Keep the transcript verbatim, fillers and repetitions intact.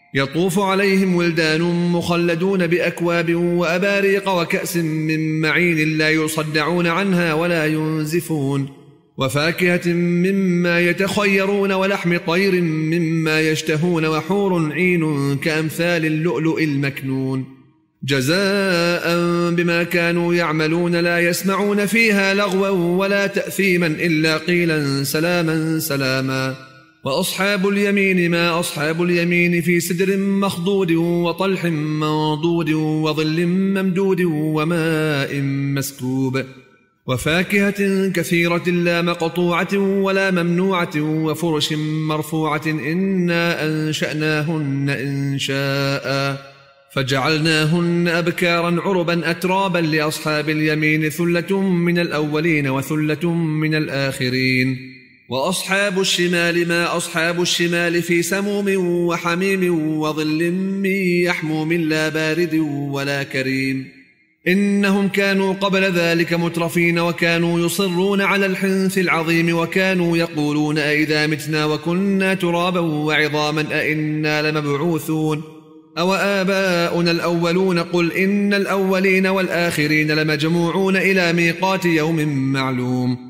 يطوف عليهم ولدان مخلدون بأكواب وأباريق وكأس من معين لا يصدعون عنها ولا ينزفون، وفاكهة مما يتخيرون ولحم طير مما يشتهون وحور عين كأمثال اللؤلؤ المكنون جزاء بما كانوا يعملون لا يسمعون فيها لغوا ولا تأثيما إلا قيلا سلاما سلاما. وأصحاب اليمين ما أصحاب اليمين في سدر مخضود وطلح منضود وظل ممدود وماء مسكوب وفاكهة كثيرة لا مقطوعة ولا ممنوعة وفرش مرفوعة إنا أنشأناهن إنشاء فجعلناهن أبكارا عربا أترابا لأصحاب اليمين ثلة من الأولين وثلة من الآخرين. وأصحاب الشمال ما أصحاب الشمال في سموم وحميم وظل من يحموم لا بارد ولا كريم إنهم كانوا قبل ذلك مترفين وكانوا يصرون على الحنث العظيم وكانوا يقولون أئذا متنا وكنا ترابا وعظاما أئنا لمبعوثون أو آباؤنا الأولون قل إن الأولين والآخرين لمجموعون إلى ميقات يوم معلوم